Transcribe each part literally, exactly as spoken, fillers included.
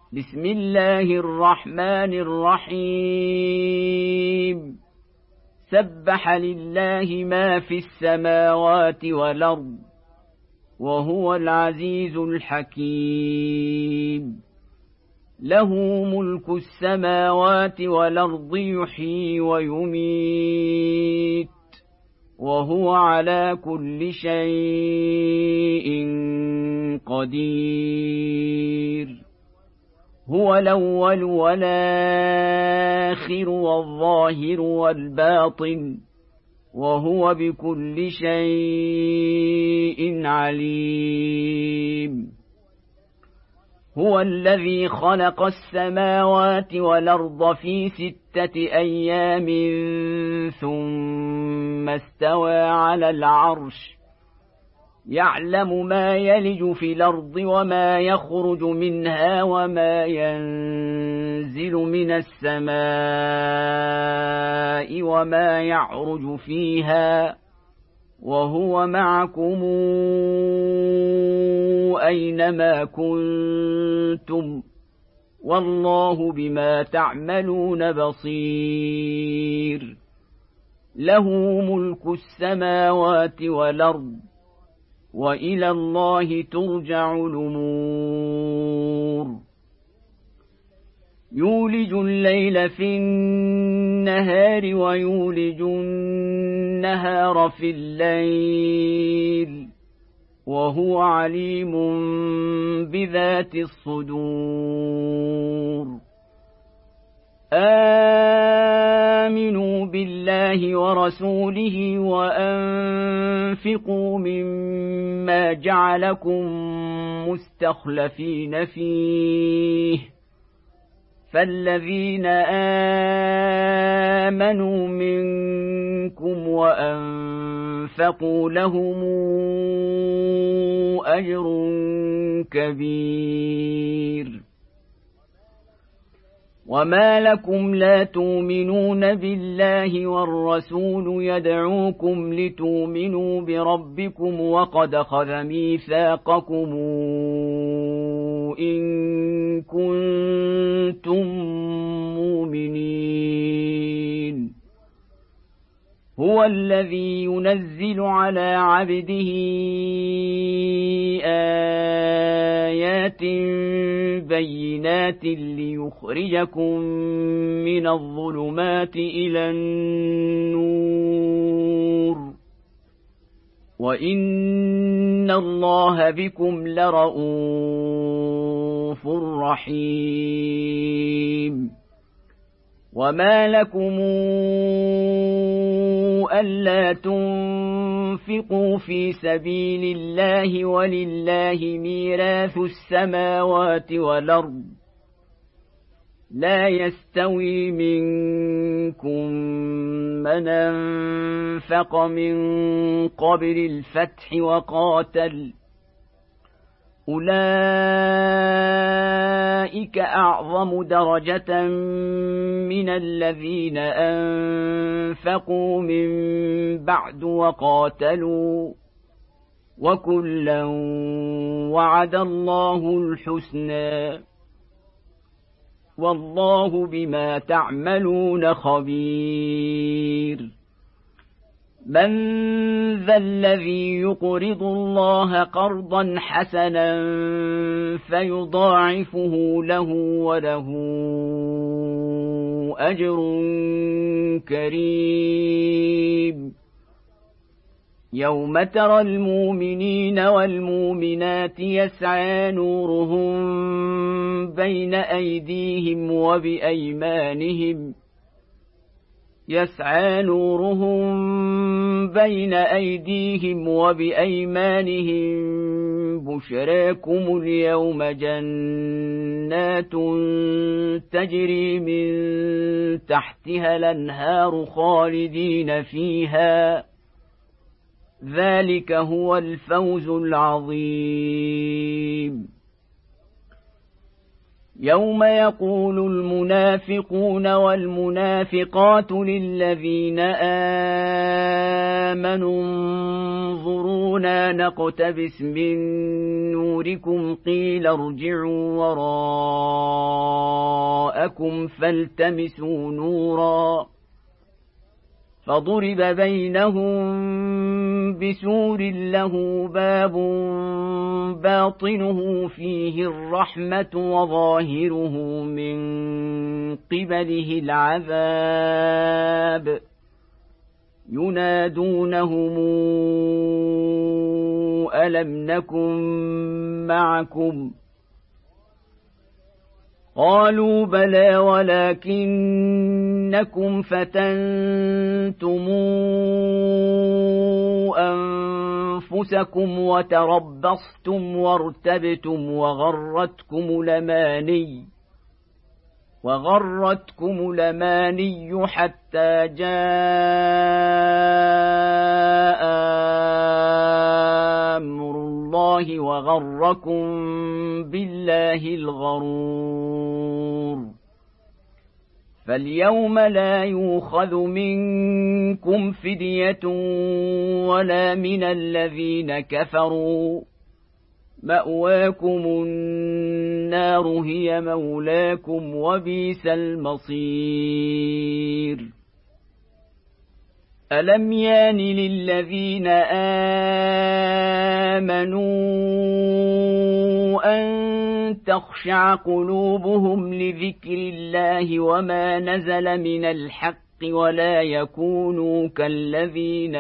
بسم الله الرحمن الرحيم سبح لله ما في السماوات والأرض وهو العزيز الحكيم له ملك السماوات والأرض يحيي ويميت وهو على كل شيء قدير هو الأول والآخر والظاهر والباطن وهو بكل شيء عليم هو الذي خلق السماوات والأرض في ستة أيام ثم استوى على العرش يعلم ما يلج في الأرض وما يخرج منها وما ينزل من السماء وما يعرج فيها وهو معكم أينما كنتم والله بما تعملون بصير له ملك السماوات والأرض وإلى الله ترجع الأمور يولج الليل في النهار ويولج النهار في الليل وهو عليم بذات الصدور آمنوا بالله ورسوله وأنفقوا مما جعلكم مستخلفين فيه فالذين آمنوا منكم وأنفقوا لهم أجر كبير وما لكم لا تؤمنون بالله والرسول يدعوكم لتؤمنوا بربكم وقد أخذ ميثاقكم إن كنتم مؤمنين هو الذي ينزل على عبده آيات بينات ليخرجكم من الظلمات إلى النور وإن الله بكم لرءوف رحيم وما لكم ألا تنفقوا في سبيل الله ولله ميراث السماوات والأرض لا يستوي منكم من أنفق من قبل الفتح وقاتل أولئك أعظم درجة من الذين أنفقوا من بعد وقاتلوا وكلا وعد الله الحسنى والله بما تعملون خبير من ذا الذي يقرض الله قرضا حسنا فيضاعفه له وله أجر كريم يوم ترى المؤمنين والمؤمنات يسعى نورهم بين أيديهم وبأيمانهم يسعى نورهم بين أيديهم وبأيمانهم بشراكم اليوم جنات تجري من تحتها الأنهار خالدين فيها ذلك هو الفوز العظيم يوم يقول المنافقون والمنافقات للذين آمنوا انظرونا نقتبس من نوركم قيل ارجعوا وراءكم فالتمسوا نورا فضرب بينهم بسور له باب باطنه فيه الرحمة وظاهره من قبله العذاب ينادونهم ألم نكن معكم قالوا بلى ولكنكم فتنتم أنفسكم وتربصتم وارتبتم وغرتكم الأماني وغرتكم الأماني حتى جاء أمر الله وغركم بالله الغرور فاليوم لا يؤخذ منكم فدية ولا من الذين كفروا مأواكم النار هي مولاكم وبئس المصير ألم يان للذين آمنوا أن تخشع قلوبهم لذكر الله وما نزل من الحق ولا يكونوا كالذين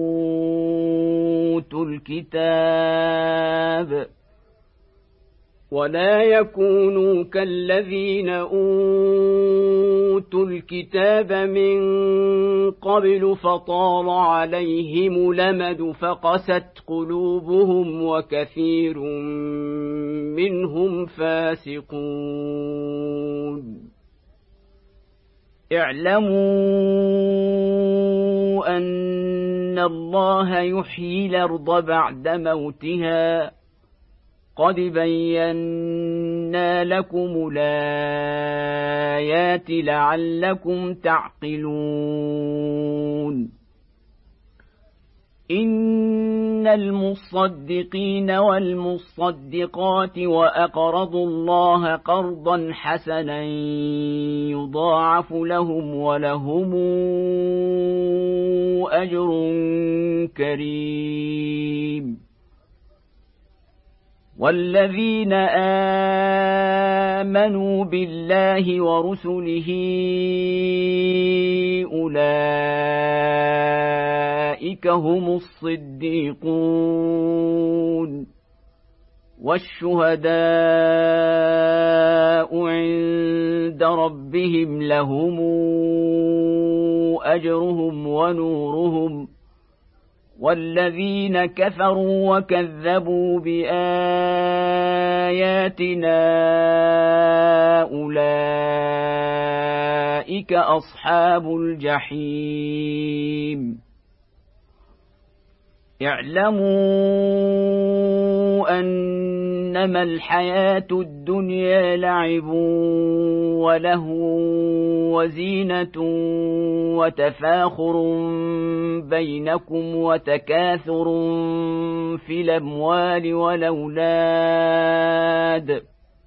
أوتوا الكتاب ولا يكونوا كالذين أوتوا الكتاب من قبل فطال عليهم الأمد فقست قلوبهم وكثير منهم فاسقون اعلموا أن الله يحيي الأرض بعد موتها قد بينا لكم الآيات لعلكم تعقلون إن المصدقين والمصدقات وأقرضوا الله قرضا حسنا يضاعف لهم ولهم أجر كريم والذين آمنوا بالله ورسله أولئك هم الصديقون والشهداء عند ربهم لهم أجرهم ونورهم والذين كفروا وكذبوا بآياتنا أولئك أصحاب الجحيم اعلموا أنما الحياة الدنيا لعب ولهو وزينة وتفاخر بينكم وتكاثر في الأموال والأولاد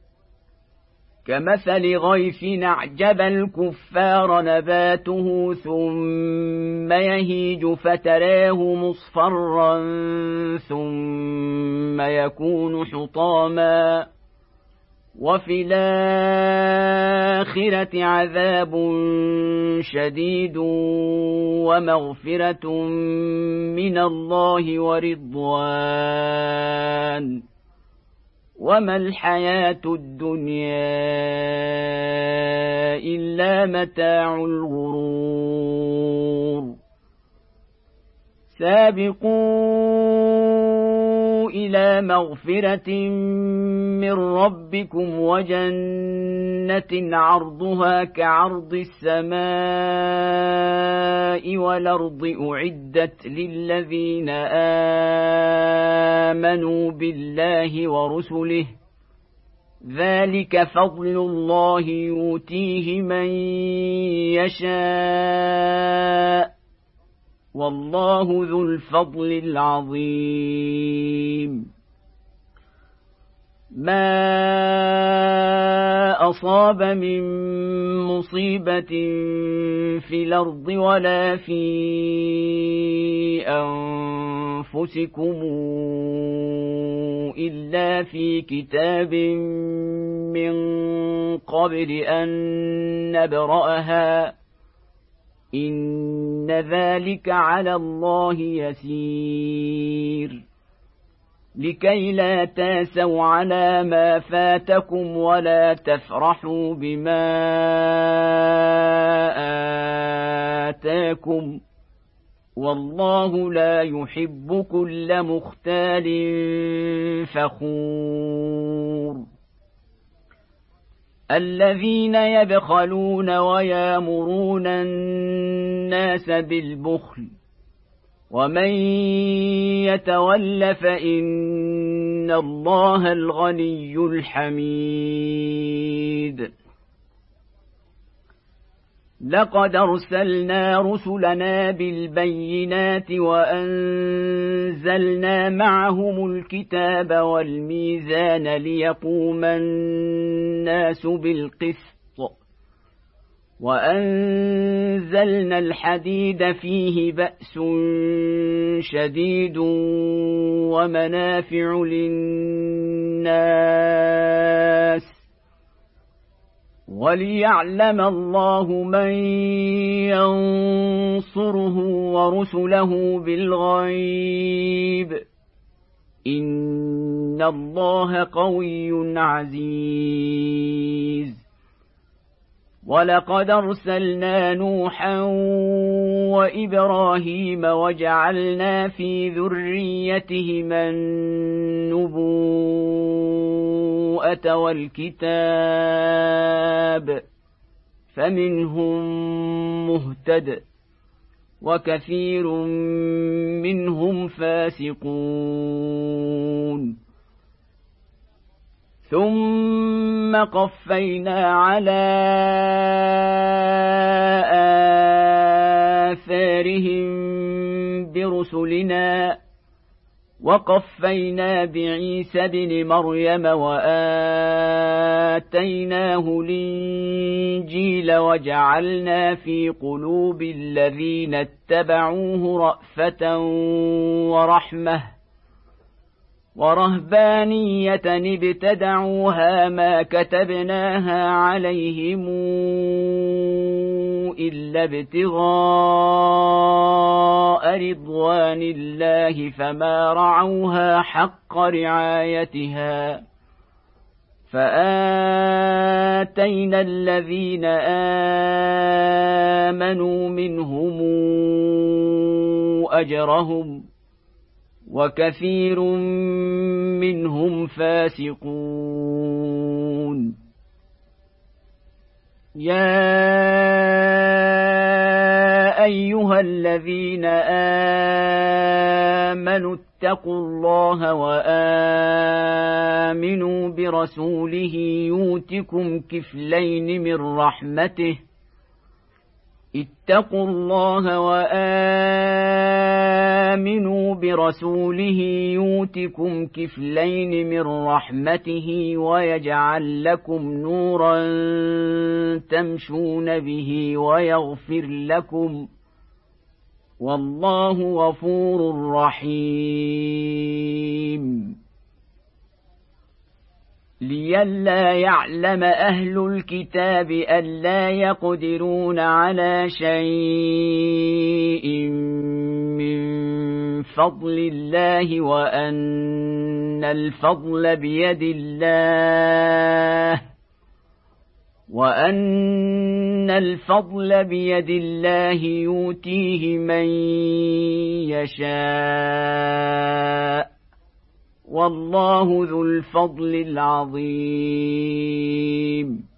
كمثل غيث أعجب الكفار نباته ثم يهيج فتراه مصفرا ثم يكون حطاما وفي الآخرة عذاب شديد ومغفرة من الله ورضوان وما الحياة الدنيا إلا متاع الغرور سابقوا إلى مغفرة من ربكم وجنة عرضها كعرض السماء والأرض أعدت للذين آمنوا بالله ورسله ذلك فضل الله يؤتيه من يشاء والله ذو الفضل العظيم ما أصاب من مصيبة في الأرض ولا في أنفسكم إلا في كتاب من قبل أن نبرأها إن ذلك على الله يسير لكي لا تاسوا على ما فاتكم ولا تفرحوا بما آتاكم والله لا يحب كل مختال فخور الذين يبخلون ويامرون الناس بالبخل ومن يتول فإن الله الغني الحميد لقد أرسلنا رسلنا بالبينات وأنزلنا معهم الكتاب والميزان ليقوم الناس بالقسط وأنزلنا الحديد فيه بأس شديد ومنافع للناس وليعلم الله من ينصره ورسله بالغيب إن الله قوي عزيز ولقد أرسلنا نوحا وإبراهيم وجعلنا في ذريتهما النبوءة والكتاب فمنهم مهتد وكثير منهم فاسقون ثم قفينا على آثارهم برسلنا وقفينا بعيسى ابن مريم وآتيناه الإنجيل وجعلنا في قلوب الذين اتبعوه رأفة ورحمة ورهبانية ابتدعوها ما كتبناها عليهم إلا ابتغاء رضوان الله فما رعوها حق رعايتها فآتينا الذين آمنوا منهم أجرهم وكثير منهم فاسقون يا أيها الذين آمنوا اتقوا الله وآمنوا برسوله يؤتكم كفلين من رحمته اتقوا الله وآمنوا برسوله يؤتكم كفلين من رحمته ويجعل لكم نورا تمشون به ويغفر لكم والله غفور رحيم لئلا يعلم أهل الكتاب ألا يقدرون على شيء من فضل الله وأن الفضل بيد الله وأن الفضل بيد الله يؤتيه من يشاء والله ذو الفضل العظيم